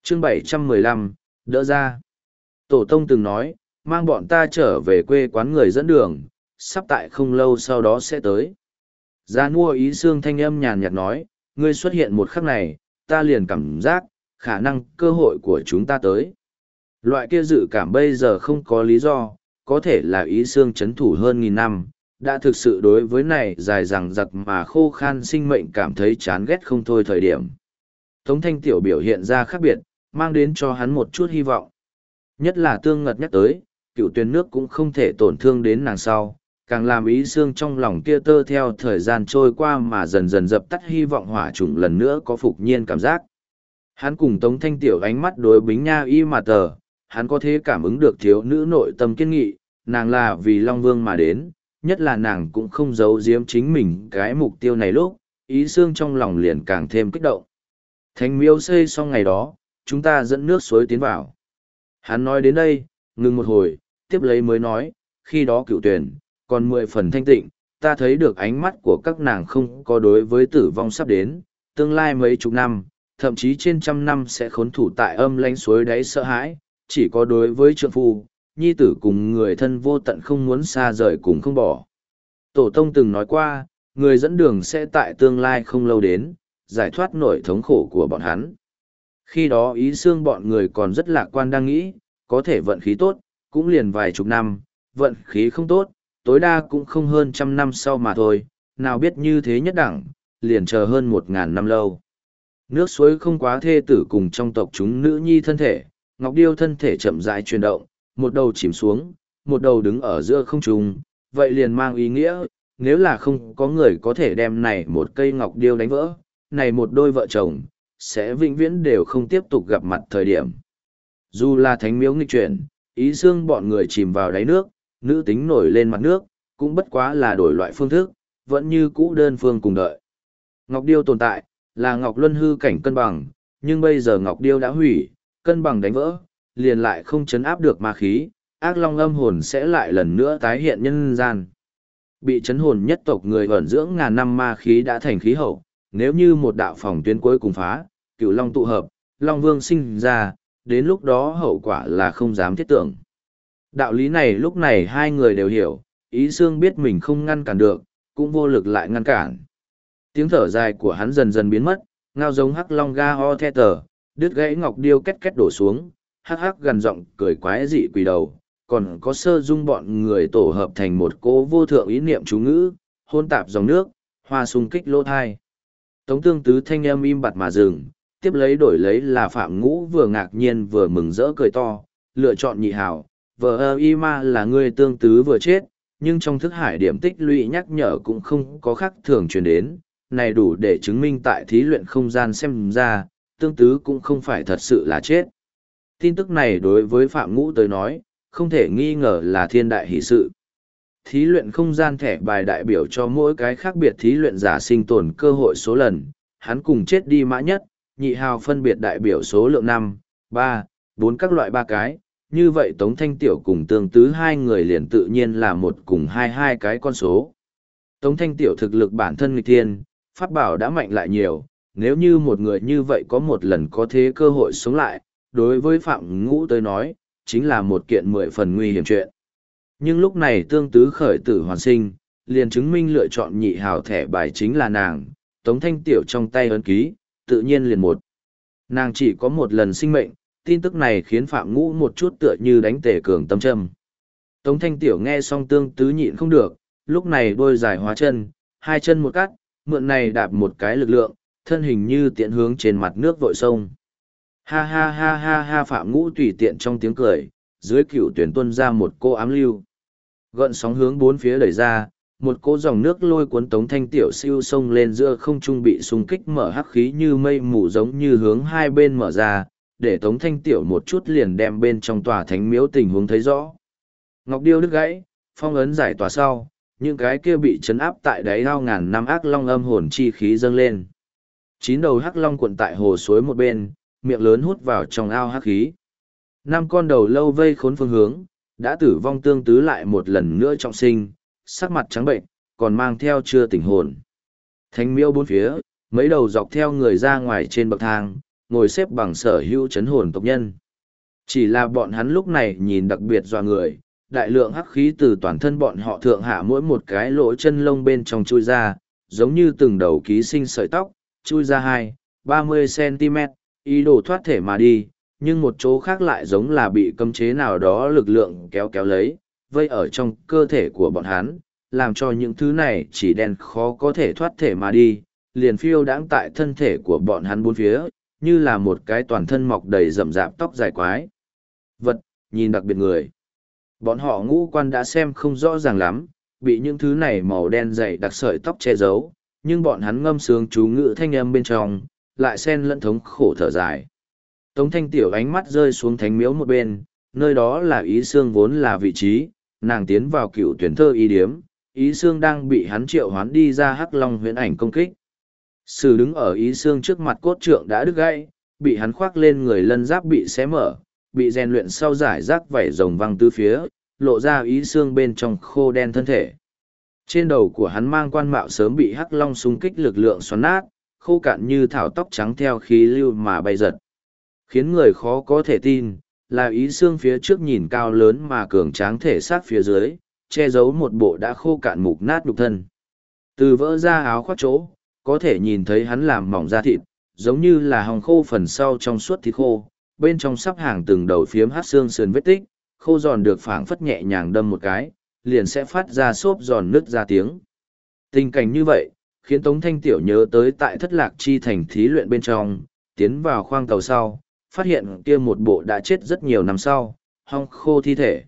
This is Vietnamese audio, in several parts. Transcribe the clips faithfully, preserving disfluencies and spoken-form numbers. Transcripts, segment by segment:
chương bảy trăm mười lăm, đỡ ra. Tổ tông từng nói, mang bọn ta trở về quê quán người dẫn đường, sắp tại không lâu sau đó sẽ tới. Gia Nua Ý Xương thanh âm nhàn nhạt nói, ngươi xuất hiện một khắc này, ta liền cảm giác, khả năng cơ hội của chúng ta tới. Loại kia dự cảm bây giờ không có lý do, có thể là Ý Xương chấn thủ hơn nghìn năm, đã thực sự đối với này dài dằng dặc mà khô khan sinh mệnh cảm thấy chán ghét không thôi thời điểm. Tống Thanh Tiểu biểu hiện ra khác biệt, mang đến cho hắn một chút hy vọng. Nhất là Tương Ngật nhắc tới, cựu tuyến nước cũng không thể tổn thương đến nàng sau, càng làm Ý Xương trong lòng kia tơ theo thời gian trôi qua mà dần dần dập tắt hy vọng hỏa chủng lần nữa có phục nhiên cảm giác. Hắn cùng Tống Thanh Tiểu ánh mắt đối Bính Nha y mà tờ, hắn có thể cảm ứng được thiếu nữ nội tâm kiên nghị, nàng là vì Long Vương mà đến, nhất là nàng cũng không giấu giếm chính mình cái mục tiêu này lúc, Ý Xương trong lòng liền càng thêm kích động. Thánh miếu xây xong ngày đó, chúng ta dẫn nước suối tiến vào. Hắn nói đến đây, ngừng một hồi, tiếp lấy mới nói, khi đó cựu tuyển, còn mười phần thanh tịnh, ta thấy được ánh mắt của các nàng không có đối với tử vong sắp đến, tương lai mấy chục năm, thậm chí trên trăm năm sẽ khốn thủ tại âm lãnh suối đáy sợ hãi, chỉ có đối với trượng phu, nhi tử cùng người thân vô tận không muốn xa rời cùng không bỏ. Tổ tông từng nói qua, người dẫn đường sẽ tại tương lai không lâu đến, giải thoát nỗi thống khổ của bọn hắn. Khi đó Ý Xương bọn người còn rất lạc quan đang nghĩ, có thể vận khí tốt, cũng liền vài chục năm, vận khí không tốt, tối đa cũng không hơn trăm năm sau mà thôi, nào biết như thế nhất đẳng, liền chờ hơn một ngàn năm lâu. Nước suối không quá thê tử cùng trong tộc chúng nữ nhi thân thể, Ngọc Điêu thân thể chậm rãi chuyển động, một đầu chìm xuống, một đầu đứng ở giữa không trung, vậy liền mang ý nghĩa, nếu là không có người có thể đem này một cây Ngọc Điêu đánh vỡ, này một đôi vợ chồng, sẽ vĩnh viễn đều không tiếp tục gặp mặt thời điểm. Dù là thánh miếu nghịch chuyển, Ý Xương bọn người chìm vào đáy nước, nữ tính nổi lên mặt nước, cũng bất quá là đổi loại phương thức, vẫn như cũ đơn phương cùng đợi. Ngọc Điêu tồn tại, là Ngọc Luân hư cảnh cân bằng, nhưng bây giờ Ngọc Điêu đã hủy, cân bằng đánh vỡ, liền lại không chấn áp được ma khí, ác long âm hồn sẽ lại lần nữa tái hiện nhân gian. Bị chấn hồn nhất tộc người ẩn dưỡng ngàn năm ma khí đã thành khí hậu, nếu như một đạo phòng tuyến cuối cùng phá, cửu long tụ hợp, long vương sinh ra, đến lúc đó hậu quả là không dám thiết tưởng. Đạo lý này lúc này hai người đều hiểu, Ý Xương biết mình không ngăn cản được, cũng vô lực lại ngăn cản. Tiếng thở dài của hắn dần dần biến mất, ngao giống hắc long ga ho the tờ, đứt gãy Ngọc Điêu két két đổ xuống, hắc hắc gần giọng cười quái dị quỳ đầu, còn có Sơ Dung bọn người tổ hợp thành một cỗ vô thượng ý niệm chú ngữ, hôn tạp dòng nước, hoa sung kích lỗ thai. Tống Tương Tứ thanh âm im bặt mà dừng, tiếp lấy đổi lấy là Phạm Ngũ vừa ngạc nhiên vừa mừng rỡ cười to, lựa chọn nhị hảo, vợ ơ y ma là người Tương Tứ vừa chết, nhưng trong thức hải điểm tích lũy nhắc nhở cũng không có khác thường truyền đến, này đủ để chứng minh tại thí luyện không gian xem ra, Tương Tứ cũng không phải thật sự là chết. Tin tức này đối với Phạm Ngũ tới nói, không thể nghi ngờ là thiên đại hỷ sự. Thí luyện không gian thẻ bài đại biểu cho mỗi cái khác biệt thí luyện giả sinh tồn cơ hội số lần, hắn cùng chết đi mã nhất, nhị hào phân biệt đại biểu số lượng năm, ba, bốn các loại ba cái, như vậy Tống Thanh Tiểu cùng Tương Tứ hai người liền tự nhiên là một cùng hai hai cái con số. Tống Thanh Tiểu thực lực bản thân nghịch thiên, pháp bảo đã mạnh lại nhiều, nếu như một người như vậy có một lần có thế cơ hội sống lại, đối với Phạm Ngũ tới nói, chính là một kiện mười phần nguy hiểm chuyện. Nhưng lúc này Tương Tứ khởi tử hoàn sinh, liền chứng minh lựa chọn nhị hào thẻ bài chính là nàng, Tống Thanh Tiểu trong tay ấn ký, tự nhiên liền một. Nàng chỉ có một lần sinh mệnh, tin tức này khiến Phạm Ngũ một chút tựa như đánh tề cường tâm châm. Tống Thanh Tiểu nghe xong Tương Tứ nhịn không được, lúc này đôi dài hóa chân, hai chân một cắt, mượn này đạp một cái lực lượng, thân hình như tiện hướng trên mặt nước vội sông. Ha ha ha ha ha Phạm Ngũ tùy tiện trong tiếng cười, dưới cựu tuyển tuân ra một cô ám lưu. Gợn sóng hướng bốn phía đẩy ra, một cỗ dòng nước lôi cuốn Tống Thanh Tiểu siêu sông lên giữa không trung bị xung kích mở hắc khí như mây mù giống như hướng hai bên mở ra, để Tống Thanh Tiểu một chút liền đem bên trong tòa thánh miếu tình huống thấy rõ. Ngọc Điêu đứt gãy, phong ấn giải tỏa sau, những cái kia bị chấn áp tại đáy ao ngàn năm ác long âm hồn chi khí dâng lên. Chín đầu hắc long cuộn tại hồ suối một bên, miệng lớn hút vào trong ao hắc khí. Năm con đầu lâu vây khốn phương hướng, đã tử vong Tương Tứ lại một lần nữa trọng sinh, sắc mặt trắng bệnh, còn mang theo chưa tỉnh hồn. Thánh miêu bốn phía, mấy đầu dọc theo người ra ngoài trên bậc thang, ngồi xếp bằng sở hữu chấn hồn tộc nhân. Chỉ là bọn hắn lúc này nhìn đặc biệt dọa người, đại lượng hắc khí từ toàn thân bọn họ thượng hạ mỗi một cái lỗ chân lông bên trong chui ra, giống như từng đầu ký sinh sợi tóc, chui ra hai, ba mươi centimet, ý đồ thoát thể mà đi, nhưng một chỗ khác lại giống là bị cấm chế nào đó lực lượng kéo kéo lấy, vây ở trong cơ thể của bọn hắn, làm cho những thứ này chỉ đen khó có thể thoát thể mà đi, liền phiêu đãng tại thân thể của bọn hắn bốn phía, như là một cái toàn thân mọc đầy rậm rạp tóc dài quái. Vật, nhìn đặc biệt người. Bọn họ ngũ quan đã xem không rõ ràng lắm, bị những thứ này màu đen dày đặc sợi tóc che giấu, nhưng bọn hắn ngâm sướng chú ngữ thanh âm bên trong, lại xen lẫn thống khổ thở dài. Tống Thanh Tiểu ánh mắt rơi xuống thánh miếu một bên, nơi đó là Ý Xương vốn là vị trí, nàng tiến vào cựu tuyển thơ y điếm, Ý Xương đang bị hắn triệu hoán đi ra Hắc Long huyễn ảnh công kích. Sử đứng ở Ý Xương trước mặt cốt trượng đã đứt gãy, bị hắn khoác lên người lân giáp bị xé mở, bị rèn luyện sau giải rác vảy rồng văng tứ phía, lộ ra Ý Xương bên trong khô đen thân thể. Trên đầu của hắn mang quan mạo sớm bị Hắc Long xung kích lực lượng xoắn nát, khô cạn như thảo tóc trắng theo khí lưu mà bay giật. Khiến người khó có thể tin, là Ý Xương phía trước nhìn cao lớn mà cường tráng thể xác phía dưới, che giấu một bộ đã khô cạn mục nát nhục thân. Từ vỡ ra áo khoác chỗ, có thể nhìn thấy hắn làm mỏng da thịt, giống như là hòng khô phần sau trong suốt thịt khô, bên trong sắp hàng từng đầu phiếm hát xương sườn vết tích, khô giòn được phảng phất nhẹ nhàng đâm một cái, liền sẽ phát ra xốp giòn nứt ra tiếng. Tình cảnh như vậy, khiến Tống Thanh Tiểu nhớ tới tại Thất Lạc Chi thành thí luyện bên trong, tiến vào khoang tàu sau, phát hiện kia một bộ đã chết rất nhiều năm sau, hong khô thi thể.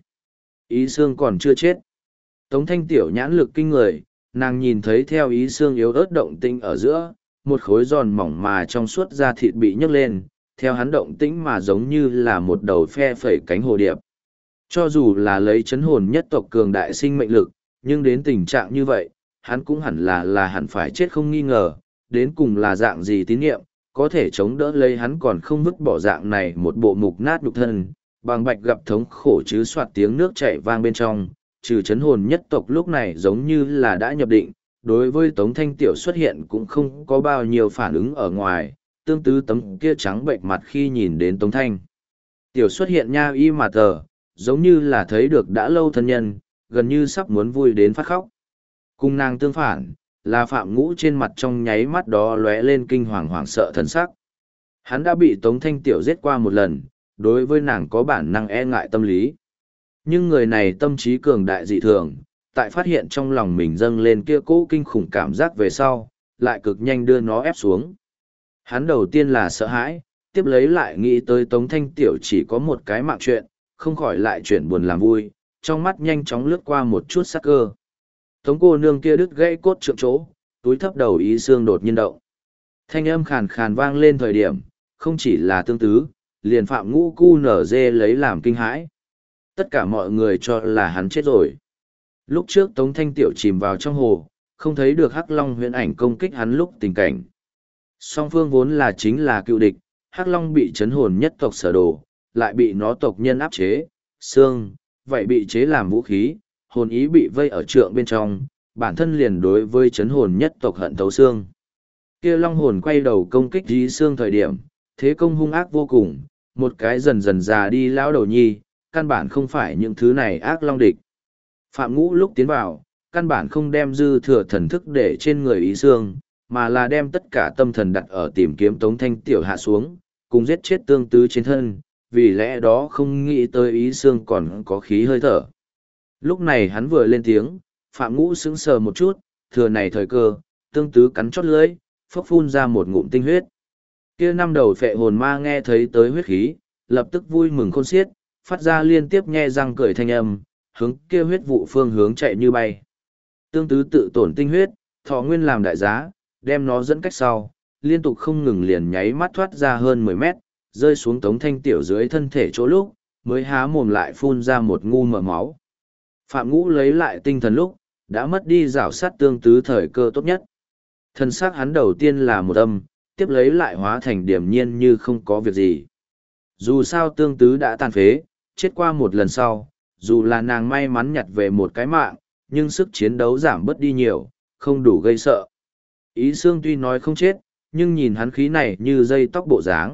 Ý Xương còn chưa chết. Tống Thanh Tiểu nhãn lực kinh người, nàng nhìn thấy theo Ý Xương yếu ớt động tinh ở giữa, một khối giòn mỏng mà trong suốt da thịt bị nhấc lên, theo hắn động tĩnh mà giống như là một đầu phe phẩy cánh hồ điệp. Cho dù là lấy chấn hồn nhất tộc cường đại sinh mệnh lực, nhưng đến tình trạng như vậy, hắn cũng hẳn là là hẳn phải chết không nghi ngờ, đến cùng là dạng gì tín nhiệm, có thể chống đỡ lấy hắn còn không vứt bỏ dạng này một bộ mục nát nhục thân, bằng bạch gặp thống khổ chứ soạt tiếng nước chảy vang bên trong, trừ chấn hồn nhất tộc lúc này giống như là đã nhập định, đối với Tống Thanh Tiểu xuất hiện cũng không có bao nhiêu phản ứng ở ngoài, tương tự tấm kia trắng bệnh mặt khi nhìn đến Tống Thanh. Tiểu xuất hiện nha y mà tờ, giống như là thấy được đã lâu thân nhân, gần như sắp muốn vui đến phát khóc. Cùng nàng tương phản, là Phạm Ngũ trên mặt trong nháy mắt đó lóe lên kinh hoàng hoảng sợ thần sắc. Hắn đã bị Tống Thanh Tiểu giết qua một lần, đối với nàng có bản năng e ngại tâm lý. Nhưng người này tâm trí cường đại dị thường, tại phát hiện trong lòng mình dâng lên kia cỗ kinh khủng cảm giác về sau, lại cực nhanh đưa nó ép xuống. Hắn đầu tiên là sợ hãi, tiếp lấy lại nghĩ tới Tống Thanh Tiểu chỉ có một cái mạng chuyện, không khỏi lại chuyển buồn làm vui, trong mắt nhanh chóng lướt qua một chút sắc cơ. Tống cô nương kia đứt gãy cốt trượng chỗ, túi thấp đầu Ý Xương đột nhiên động. Thanh âm khàn khàn vang lên thời điểm, không chỉ là tương tứ, liền Phạm Ngũ cu nở dê lấy làm kinh hãi. Tất cả mọi người cho là hắn chết rồi. Lúc trước Tống Thanh Tiểu chìm vào trong hồ, không thấy được Hắc Long huyễn ảnh công kích hắn lúc tình cảnh. Song phương vốn là chính là cựu địch, Hắc Long bị chấn hồn nhất tộc sở đồ, lại bị nó tộc nhân áp chế, xương, vậy bị chế làm vũ khí, hồn ý bị vây ở trượng bên trong, bản thân liền đối với chấn hồn nhất tộc hận thấu xương. Kia long hồn quay đầu công kích Ý Xương thời điểm, thế công hung ác vô cùng, một cái dần dần già đi lão đầu nhi, căn bản không phải những thứ này ác long địch. Phạm Ngũ lúc tiến vào, căn bản không đem dư thừa thần thức để trên người Ý Xương, mà là đem tất cả tâm thần đặt ở tìm kiếm Tống Thanh Tiểu hạ xuống, cùng giết chết tương tứ trên thân, vì lẽ đó không nghĩ tới Ý Xương còn có khí hơi thở. Lúc này hắn vừa lên tiếng, Phạm Ngũ sững sờ một chút, thừa này thời cơ, tương tứ cắn chót lưỡi, phốc phun ra một ngụm tinh huyết. Kia năm đầu phệ hồn ma nghe thấy tới huyết khí, lập tức vui mừng khôn xiết, phát ra liên tiếp nhe răng cười thanh âm, hướng kia huyết vụ phương hướng chạy như bay. Tương tứ tự tổn tinh huyết, thọ nguyên làm đại giá, đem nó dẫn cách sau, liên tục không ngừng liền nháy mắt thoát ra hơn mười mét, rơi xuống Tống Thanh Tiểu dưới thân thể chỗ lúc, mới há mồm lại phun ra một ngu mỡ máu. Phạm Ngũ lấy lại tinh thần lúc, đã mất đi rảo sát tương tứ thời cơ tốt nhất. Thân xác hắn đầu tiên là một âm, tiếp lấy lại hóa thành điềm nhiên như không có việc gì. Dù sao tương tứ đã tàn phế, chết qua một lần sau, dù là nàng may mắn nhặt về một cái mạng, nhưng sức chiến đấu giảm bớt đi nhiều, không đủ gây sợ. Ý Xương tuy nói không chết, nhưng nhìn hắn khí này như dây tóc bộ dáng,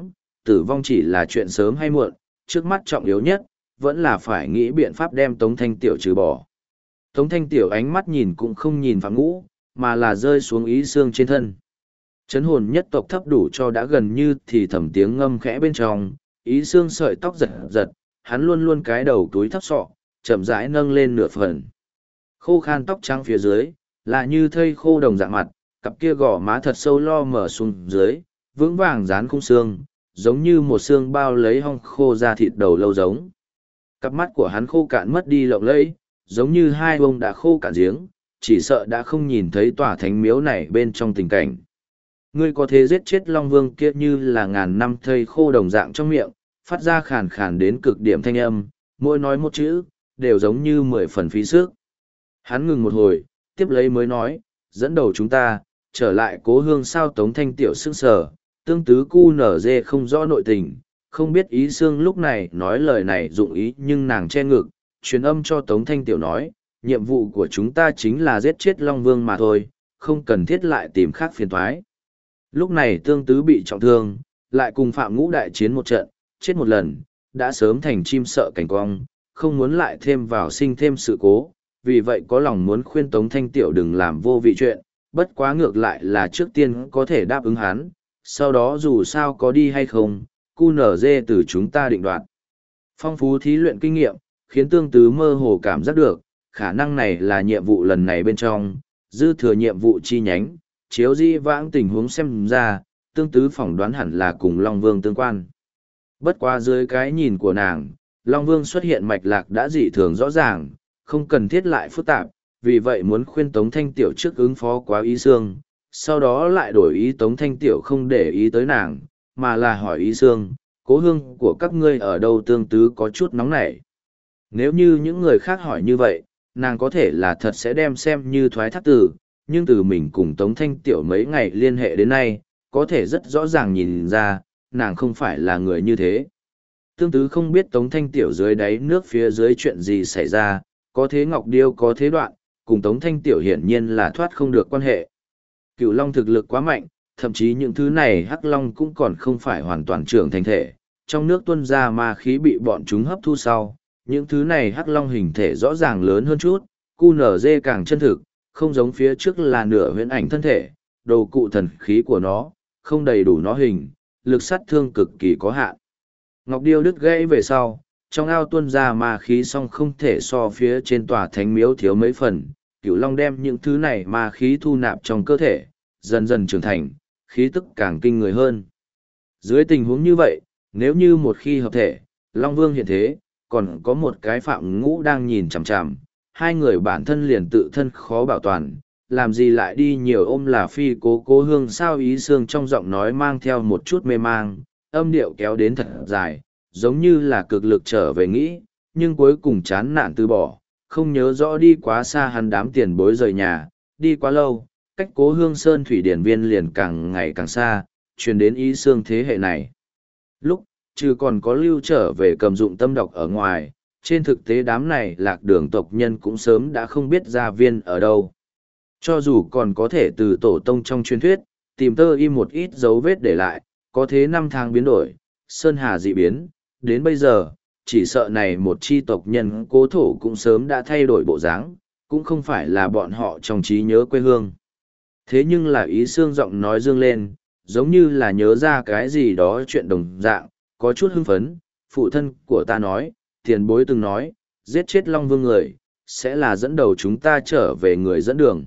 tử vong chỉ là chuyện sớm hay muộn, trước mắt trọng yếu nhất, vẫn là phải nghĩ biện pháp đem Tống Thanh Tiểu trừ bỏ. Tống Thanh Tiểu ánh mắt nhìn cũng không nhìn Phạm Ngũ, mà là rơi xuống Ý Xương trên thân. Chấn hồn nhất tộc thấp đủ cho đã gần như thì thầm tiếng ngâm khẽ bên trong, Ý Xương sợi tóc giật giật, hắn luôn luôn cái đầu túi thấp sọ, chậm rãi nâng lên nửa phần. Khô khan tóc trắng phía dưới, là như thây khô đồng dạng mặt, cặp kia gò má thật sâu lo mở xuống dưới, vững vàng dán khung xương, giống như một xương bao lấy hong khô ra thịt đầu lâu giống. Cặp mắt của hắn khô cạn mất đi lộng lẫy, giống như hai bông đã khô cạn giếng, chỉ sợ đã không nhìn thấy tòa thánh miếu này bên trong tình cảnh. Ngươi có thể giết chết Long Vương kia như là ngàn năm thây khô đồng dạng trong miệng, phát ra khàn khàn đến cực điểm thanh âm, mỗi nói một chữ, đều giống như mười phần phí sức. Hắn ngừng một hồi, tiếp lấy mới nói, dẫn đầu chúng ta, trở lại cố hương sao. Tống Thanh Tiểu sững sờ, tương tứ cu nở dê không rõ nội tình, không biết Ý Xương lúc này nói lời này dụng ý, nhưng nàng che ngực, truyền âm cho Tống Thanh Tiểu nói, nhiệm vụ của chúng ta chính là giết chết Long Vương mà thôi, không cần thiết lại tìm khác phiền toái. Lúc này tương tứ bị trọng thương, lại cùng Phạm Ngũ đại chiến một trận, chết một lần, đã sớm thành chim sợ cảnh cong, không muốn lại thêm vào sinh thêm sự cố, vì vậy có lòng muốn khuyên Tống Thanh Tiểu đừng làm vô vị chuyện, bất quá ngược lại là trước tiên có thể đáp ứng hắn, sau đó dù sao có đi hay không, cu nở dê từ chúng ta định đoạt. Phong phú thí luyện kinh nghiệm, khiến tương tứ mơ hồ cảm giác được, khả năng này là nhiệm vụ lần này bên trong, dư thừa nhiệm vụ chi nhánh, chiếu di vãng tình huống xem ra, tương tứ phỏng đoán hẳn là cùng Long Vương tương quan. Bất qua dưới cái nhìn của nàng, Long Vương xuất hiện mạch lạc đã dị thường rõ ràng, không cần thiết lại phức tạp, vì vậy muốn khuyên Tống Thanh Tiểu trước ứng phó quá Ý Xương, sau đó lại đổi ý. Tống Thanh Tiểu không để ý tới nàng, mà là hỏi Ý Xương, cố hương của các ngươi ở đâu. Tương tứ có chút nóng nảy. Nếu như những người khác hỏi như vậy, nàng có thể là thật sẽ đem xem như thoái thác từ, nhưng từ mình cùng Tống Thanh Tiểu mấy ngày liên hệ đến nay, có thể rất rõ ràng nhìn ra, nàng không phải là người như thế. Tương tứ không biết Tống Thanh Tiểu dưới đáy nước phía dưới chuyện gì xảy ra, có thế Ngọc Điêu có thế Đoạn, cùng Tống Thanh Tiểu hiển nhiên là thoát không được quan hệ. Cửu Long thực lực quá mạnh, thậm chí những thứ này Hắc Long cũng còn không phải hoàn toàn trưởng thành thể, trong nước tuôn ra ma khí bị bọn chúng hấp thu sau, những thứ này Hắc Long hình thể rõ ràng lớn hơn chút, cu nở dê càng chân thực, không giống phía trước là nửa huyễn ảnh thân thể, đồ cụ thần khí của nó, không đầy đủ nó hình, lực sát thương cực kỳ có hạn. Ngọc Điêu đứt gãy về sau, trong ao tuôn ra ma khí song không thể so phía trên tòa thánh miếu thiếu mấy phần, Cửu Long đem những thứ này ma khí thu nạp trong cơ thể, dần dần trưởng thành, khí tức càng kinh người hơn. Dưới tình huống như vậy, nếu như một khi hợp thể, Long Vương hiện thế, còn có một cái Phạm Ngũ đang nhìn chằm chằm, hai người bản thân liền tự thân khó bảo toàn, làm gì lại đi nhiều ôm là phi cố cố hương sao. Ý Xương trong giọng nói mang theo một chút mê mang, âm điệu kéo đến thật dài, giống như là cực lực trở về nghĩ, nhưng cuối cùng chán nản từ bỏ, không nhớ rõ đi quá xa hắn đám tiền bối rời nhà, đi quá lâu, cách cố hương sơn thủy điển viên liền càng ngày càng xa, truyền đến Ý Xương thế hệ này. Lúc, trừ còn có lưu trở về cầm dụng tâm độc ở ngoài, trên thực tế đám này lạc đường tộc nhân cũng sớm đã không biết gia viên ở đâu. Cho dù còn có thể từ tổ tông trong truyền thuyết, tìm tơ y một ít dấu vết để lại, có thế năm tháng biến đổi, sơn hà dị biến, đến bây giờ, chỉ sợ này một chi tộc nhân cố thổ cũng sớm đã thay đổi bộ dáng, cũng không phải là bọn họ trong trí nhớ quê hương. Thế nhưng là Ý Xương giọng nói dương lên, giống như là nhớ ra cái gì đó chuyện đồng dạng, có chút hưng phấn. Phụ thân của ta nói, tiền bối từng nói, giết chết Long Vương người, sẽ là dẫn đầu chúng ta trở về người dẫn đường.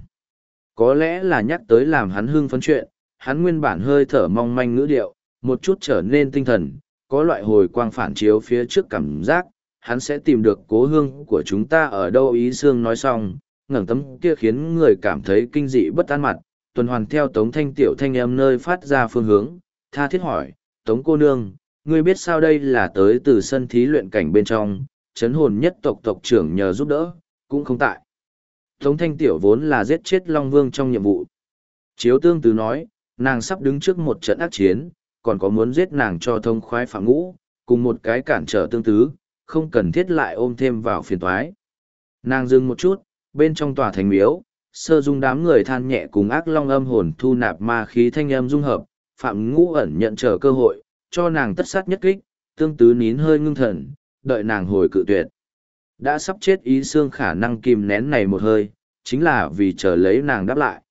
Có lẽ là nhắc tới làm hắn hưng phấn chuyện, hắn nguyên bản hơi thở mong manh ngữ điệu, một chút trở nên tinh thần, có loại hồi quang phản chiếu phía trước cảm giác, hắn sẽ tìm được cố hương của chúng ta ở đâu. Ý Xương nói xong, ngẩng tấm kia khiến người cảm thấy kinh dị bất an mặt, tuần hoàn theo Tống Thanh Tiểu thanh âm nơi phát ra phương hướng, tha thiết hỏi, Tống cô nương, ngươi biết sao đây là tới từ sân thí luyện cảnh bên trong, chấn hồn nhất tộc tộc trưởng nhờ giúp đỡ, cũng không tại. Tống Thanh Tiểu vốn là giết chết Long Vương trong nhiệm vụ. Chiếu Tương Tứ nói, nàng sắp đứng trước một trận ác chiến, còn có muốn giết nàng cho thông khoái Phạm Ngũ, cùng một cái cản trở Tương Tứ, không cần thiết lại ôm thêm vào phiền toái. Nàng dừng một chút, bên trong tòa thành miếu, Sơ Dung đám người than nhẹ cùng ác long âm hồn thu nạp ma khí thanh âm dung hợp, Phạm Ngũ ẩn nhận chờ cơ hội, cho nàng tất sát nhất kích, tương tứ nín hơi ngưng thần, đợi nàng hồi cự tuyệt. Đã sắp chết ý xương khả năng kìm nén này một hơi, chính là vì chờ lấy nàng đáp lại.